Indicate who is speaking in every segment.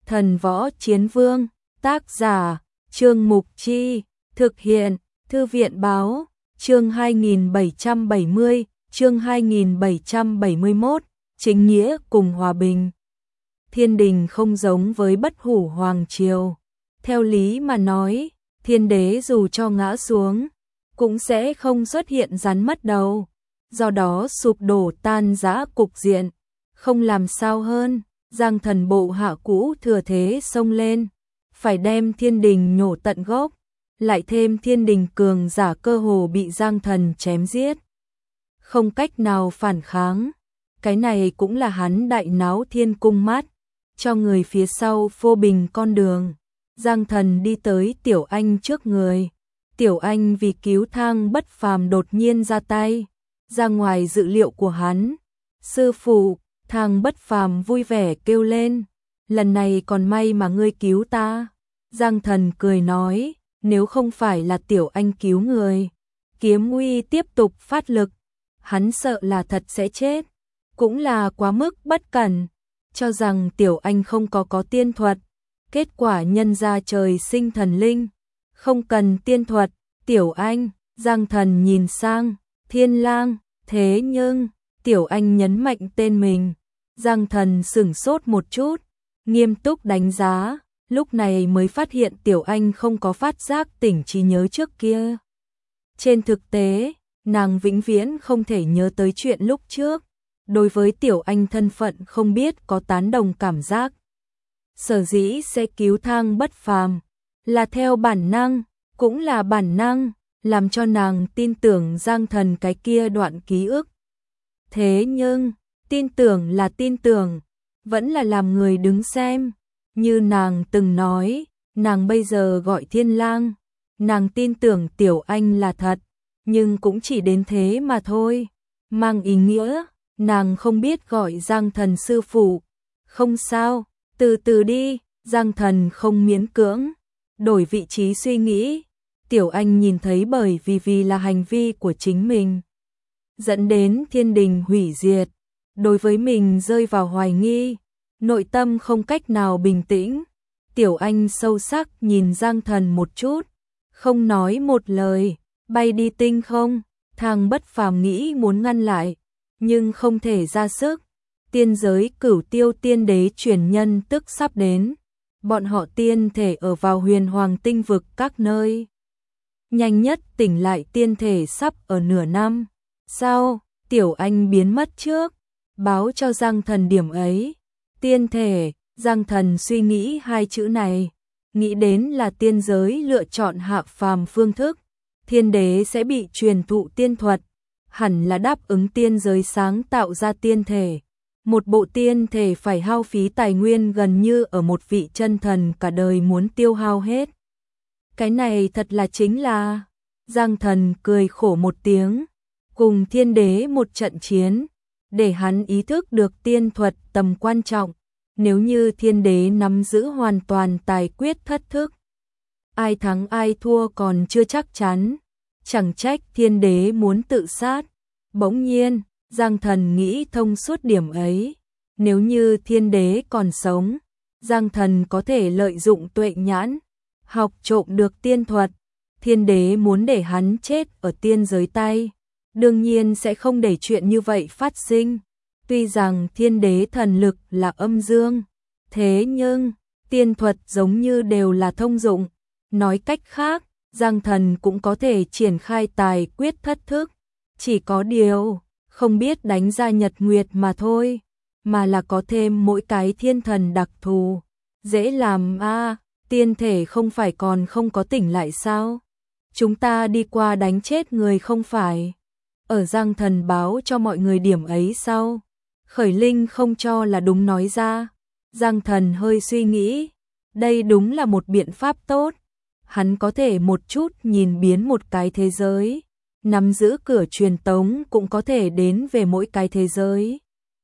Speaker 1: Thần Võ Chiến Vương, tác giả, Trương Mục Chi, thực hiện, Thư viện Báo, chương 2770, chương 2771, chính nghĩa cùng hòa bình. Thiên đình không giống với Bất Hủ Hoàng Triều. Theo lý mà nói, thiên đế dù cho ngã xuống, cũng sẽ không xuất hiện rắn mất đầu. Do đó sụp đổ tan rã cục diện, không làm sao hơn. Giang Thần bộ hạ cũ thừa thế xông lên, phải đem thiên đình nhổ tận gốc, lại thêm thiên đình cường giả cơ hồ bị Giang Thần chém giết. Không cách nào phản kháng, cái này cũng là hắn đại náo thiên cung mắt, cho người phía sau phô bình con đường. Giang Thần đi tới Tiểu Anh trước người, Tiểu Anh vì cứu Thang Bất Phàm đột nhiên ra tay, ra ngoài dự liệu của hắn. Sư phụ, Thang Bất Phàm vui vẻ kêu lên, lần này còn may mà ngươi cứu ta. Giang Thần cười nói, nếu không phải là Tiểu Anh cứu người, kiếm uy tiếp tục phát lực, hắn sợ là thật sẽ chết, cũng là quá mức bất cẩn, cho rằng Tiểu Anh không có tiên thuật, kết quả nhân ra trời sinh thần linh, không cần tiên thuật. Tiểu Anh, Giang Thần nhìn sang, Thiên Lang, thế nhưng, Tiểu Anh nhấn mạnh tên mình. Giang Thần sửng sốt một chút, nghiêm túc đánh giá, lúc này mới phát hiện Tiểu Anh không có phát giác tỉnh trí nhớ trước kia. Trên thực tế, nàng vĩnh viễn không thể nhớ tới chuyện lúc trước, đối với Tiểu Anh thân phận không biết có tán đồng cảm giác. Sở dĩ sẽ cứu Thang Bất Phàm là theo bản năng, cũng là bản năng, làm cho nàng tin tưởng Giang Thần cái kia đoạn ký ức. Thế nhưng, tin tưởng là tin tưởng, vẫn là làm người đứng xem. Như nàng từng nói, nàng bây giờ gọi Thiên Lang, nàng tin tưởng Tiểu Anh là thật, nhưng cũng chỉ đến thế mà thôi. Mang ý nghĩa, nàng không biết gọi Giang Thần sư phụ. Không sao, từ từ đi, Giang Thần không miễn cưỡng, đổi vị trí suy nghĩ. Tiểu Anh nhìn thấy bởi vì là hành vi của chính mình, dẫn đến thiên đình hủy diệt, đối với mình rơi vào hoài nghi, nội tâm không cách nào bình tĩnh. Tiểu Anh sâu sắc nhìn Giang Thần một chút, không nói một lời, bay đi tinh không. Thang Bất Phàm nghĩ muốn ngăn lại, nhưng không thể ra sức. Tiên giới Cửu Tiêu tiên đế truyền nhân tức sắp đến, bọn họ tiên thể ở vào Huyền Hoàng tinh vực các nơi. Nhanh nhất tỉnh lại tiên thể sắp ở nửa năm. Sao, Tiểu Anh biến mất trước, báo cho Giang Thần điểm ấy. Tiên thể, Giang Thần suy nghĩ hai chữ này, nghĩ đến là tiên giới lựa chọn hạ phàm phương thức, thiên đế sẽ bị truyền thụ tiên thuật, hẳn là đáp ứng tiên giới sáng tạo ra tiên thể. Một bộ tiên thể phải hao phí tài nguyên gần như ở một vị chân thần cả đời muốn tiêu hao hết. Cái này thật là chính là... Giang Thần cười khổ một tiếng, cùng thiên đế một trận chiến, để hắn ý thức được tiên thuật tầm quan trọng. Nếu như thiên đế nắm giữ hoàn toàn tài quyết thất thức, ai thắng ai thua còn chưa chắc chắn, chẳng trách thiên đế muốn tự sát. Bỗng nhiên, Giang Thần nghĩ thông suốt điểm ấy, nếu như thiên đế còn sống, Giang Thần có thể lợi dụng tuệ nhãn, học trộm được tiên thuật. Thiên đế muốn để hắn chết ở tiên giới tay, đương nhiên sẽ không để chuyện như vậy phát sinh. Tuy rằng thiên đế thần lực là âm dương, thế nhưng tiên thuật giống như đều là thông dụng. Nói cách khác, Giang Thần cũng có thể triển khai tài quyết thất thức, chỉ có điều không biết đánh ra nhật nguyệt mà thôi, mà là có thêm mỗi cái thiên thần đặc thù. Dễ làm a, tiên thể không phải còn không có tỉnh lại sao? Chúng ta đi qua đánh chết người không phải. Ở Giang Thần báo cho mọi người điểm ấy sau, Khởi Linh không cho là đúng nói ra. Giang Thần hơi suy nghĩ, đây đúng là một biện pháp tốt. Hắn có thể một chút nhìn biến một cái thế giới, nắm giữ cửa truyền tống cũng có thể đến về mỗi cái thế giới.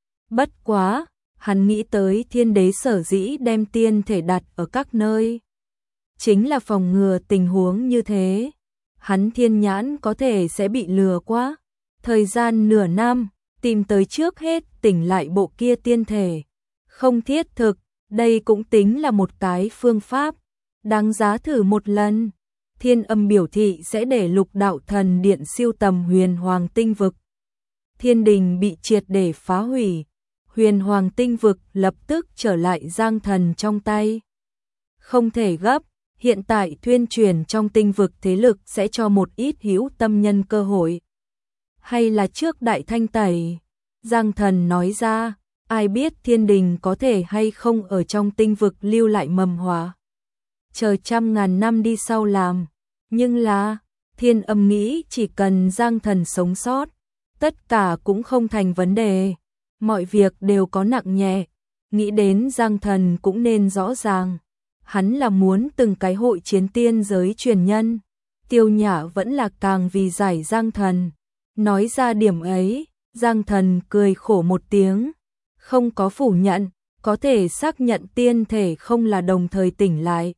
Speaker 1: Bất quá, hắn nghĩ tới thiên đế sở dĩ đem tiên thể đặt ở các nơi, chính là phòng ngừa tình huống như thế. Hắn thiên nhãn có thể sẽ bị lừa quá. Thời gian nửa năm, tìm tới trước hết tỉnh lại bộ kia tiên thể, không thiết thực. Đây cũng tính là một cái phương pháp, đáng giá thử một lần. Thiên Âm biểu thị sẽ để Lục Đạo Thần Điện siêu tầm Huyền Hoàng tinh vực. Thiên đình bị triệt để phá hủy, Huyền Hoàng tinh vực lập tức trở lại Giang Thần trong tay. Không thể gấp, hiện tại tuyên truyền trong tinh vực thế lực sẽ cho một ít hữu tâm nhân cơ hội. Hay là trước đại thanh tẩy, Giang Thần nói ra, ai biết thiên đình có thể hay không ở trong tinh vực lưu lại mầm họa. Chờ trăm ngàn năm đi sau làm, nhưng là, Thiên Âm nghĩ chỉ cần Giang Thần sống sót, tất cả cũng không thành vấn đề, mọi việc đều có nặng nhẹ, nghĩ đến Giang Thần cũng nên rõ ràng. Hắn là muốn từng cái hội chiến tiên giới truyền nhân, Tiêu Nhã vẫn là càng vì giải Giang Thần. Nói ra điểm ấy, Giang Thần cười khổ một tiếng, không có phủ nhận, có thể xác nhận tiên thể không là đồng thời tỉnh lại.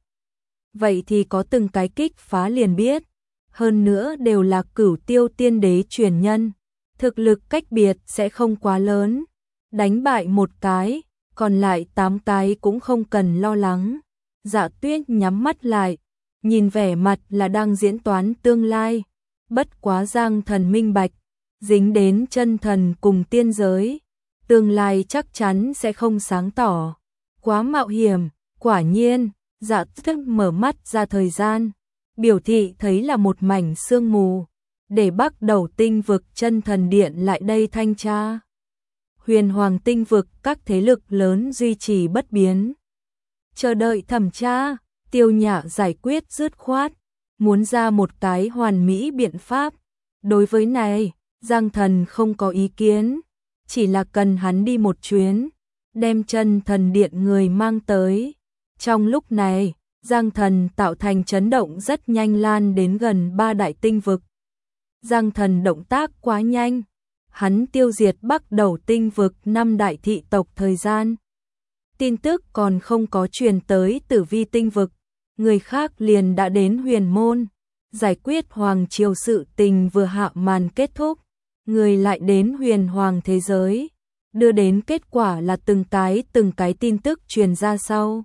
Speaker 1: Vậy thì có từng cái kích phá liền biết, hơn nữa đều là Cửu Tiêu tiên đế truyền nhân, thực lực cách biệt sẽ không quá lớn, đánh bại một cái, còn lại 8 cái cũng không cần lo lắng. Dạ Tuyết nhắm mắt lại, nhìn vẻ mặt là đang diễn toán tương lai, bất quá Giang Thần minh bạch, dính đến chân thần cùng tiên giới, tương lai chắc chắn sẽ không sáng tỏ, quá mạo hiểm. Quả nhiên, Dạ Tuyết mở mắt ra thời gian, biểu thị thấy là một mảnh sương mù, để bắt đầu tinh vực chân thần điện lại đây thanh tra. Huyền Hoàng tinh vực các thế lực lớn duy trì bất biến, chờ đợi thẩm tra. Tiêu Nhã giải quyết dứt khoát, muốn ra một cái hoàn mỹ biện pháp. Đối với này, Giang Thần không có ý kiến, chỉ là cần hắn đi một chuyến, đem chân thần điện người mang tới. Trong lúc này, Giang Thần tạo thành chấn động rất nhanh lan đến gần 3 đại tinh vực. Giang Thần động tác quá nhanh, hắn tiêu diệt bắt đầu tinh vực 5 đại thị tộc thời gian. Tin tức còn không có truyền tới Tử Vi tinh vực, người khác liền đã đến Huyền Môn, giải quyết hoàng triều sự tình vừa hạ màn kết thúc, người lại đến Huyền Hoàng thế giới, đưa đến kết quả là từng cái tin tức truyền ra sau.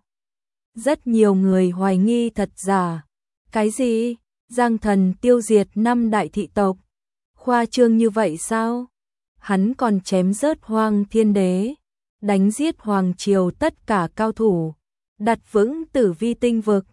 Speaker 1: Rất nhiều người hoài nghi thật giả. Cái gì? Giang Thần tiêu diệt 5 đại thị tộc? Khoa trương như vậy sao? Hắn còn chém rớt Hoang Thiên Đế, đánh giết hoàng triều tất cả cao thủ, đặt vững Tử Vi tinh vực.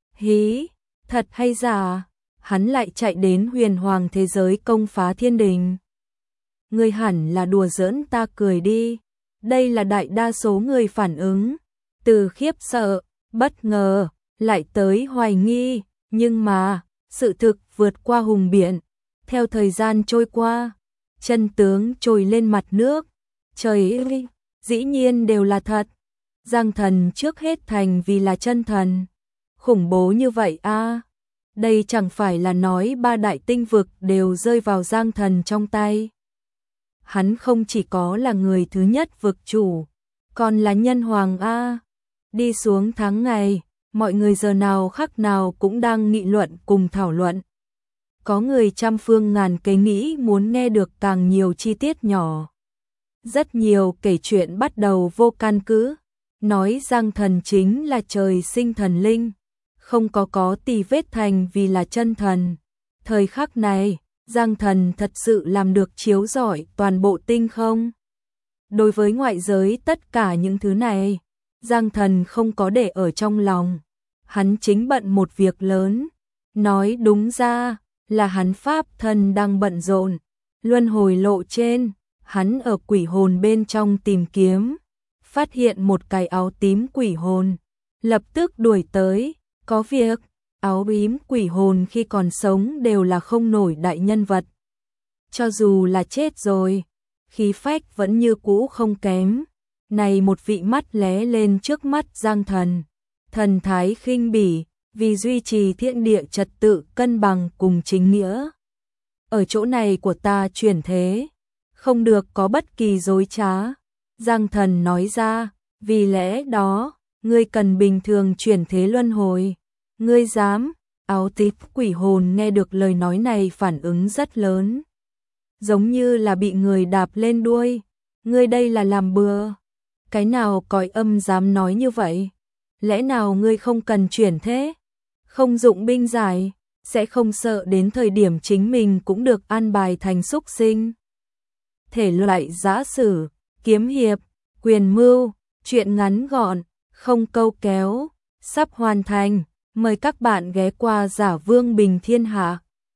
Speaker 1: Hí, thật hay giả? Hắn lại chạy đến Huyền Hoàng thế giới công phá thiên đình. Ngươi hẳn là đùa giỡn ta cười đi. Đây là đại đa số người phản ứng, từ khiếp sợ, bất ngờ, lại tới hoài nghi, nhưng mà, sự thực vượt qua hùng biện. Theo thời gian trôi qua, chân tướng trồi lên mặt nước, trời ơi, dĩ nhiên đều là thật. Giang Thần trước hết thành vì là chân thần, khủng bố như vậy a. Đây chẳng phải là nói 3 đại tinh vực đều rơi vào Giang Thần trong tay. Hắn không chỉ có là người thứ nhất vực chủ, còn là nhân hoàng a. Đi xuống tháng ngày, mọi người giờ nào khắc nào cũng đang nghị luận cùng thảo luận. Có người trăm phương ngàn kế nghĩ muốn nghe được càng nhiều chi tiết nhỏ. Rất nhiều kể chuyện bắt đầu vô căn cứ, nói Giang Thần chính là trời sinh thần linh, không có tì vết thành vì là chân thần. Thời khắc này, Giang Thần thật sự làm được chiếu rọi toàn bộ tinh không? Đối với ngoại giới tất cả những thứ này, Giang Thần không có để ở trong lòng. Hắn chính bận một việc lớn. Nói đúng ra là hắn pháp thân đang bận rộn. Luân hồi lộ trên, hắn ở quỷ hồn bên trong tìm kiếm, phát hiện một cái áo tím quỷ hồn, lập tức đuổi tới. Có việc, áo tím quỷ hồn khi còn sống đều là không nổi đại nhân vật. Cho dù là chết rồi, khí phách vẫn như cũ không kém. Này một vị mắt lé lên trước mắt Giang Thần, thần thái khinh bỉ, vì duy trì thiên địa trật tự cân bằng cùng chính nghĩa. Ở chỗ này của ta chuyển thế, không được có bất kỳ dối trá. Giang Thần nói ra, vì lẽ đó, ngươi cần bình thường chuyển thế luân hồi. Ngươi dám? Áo tím quỷ hồn nghe được lời nói này phản ứng rất lớn, giống như là bị người đạp lên đuôi. Ngươi đây là làm bừa. Cái nào cõi âm dám nói như vậy? Lẽ nào ngươi không cần chuyển thế? Không dụng binh giải, sẽ không sợ đến thời điểm chính mình cũng được an bài thành súc sinh? Thể loại giã sử, kiếm hiệp, quyền mưu, truyện ngắn gọn, không câu kéo, sắp hoàn thành. Mời các bạn ghé qua Giả Vương Bình Thiên Hạ.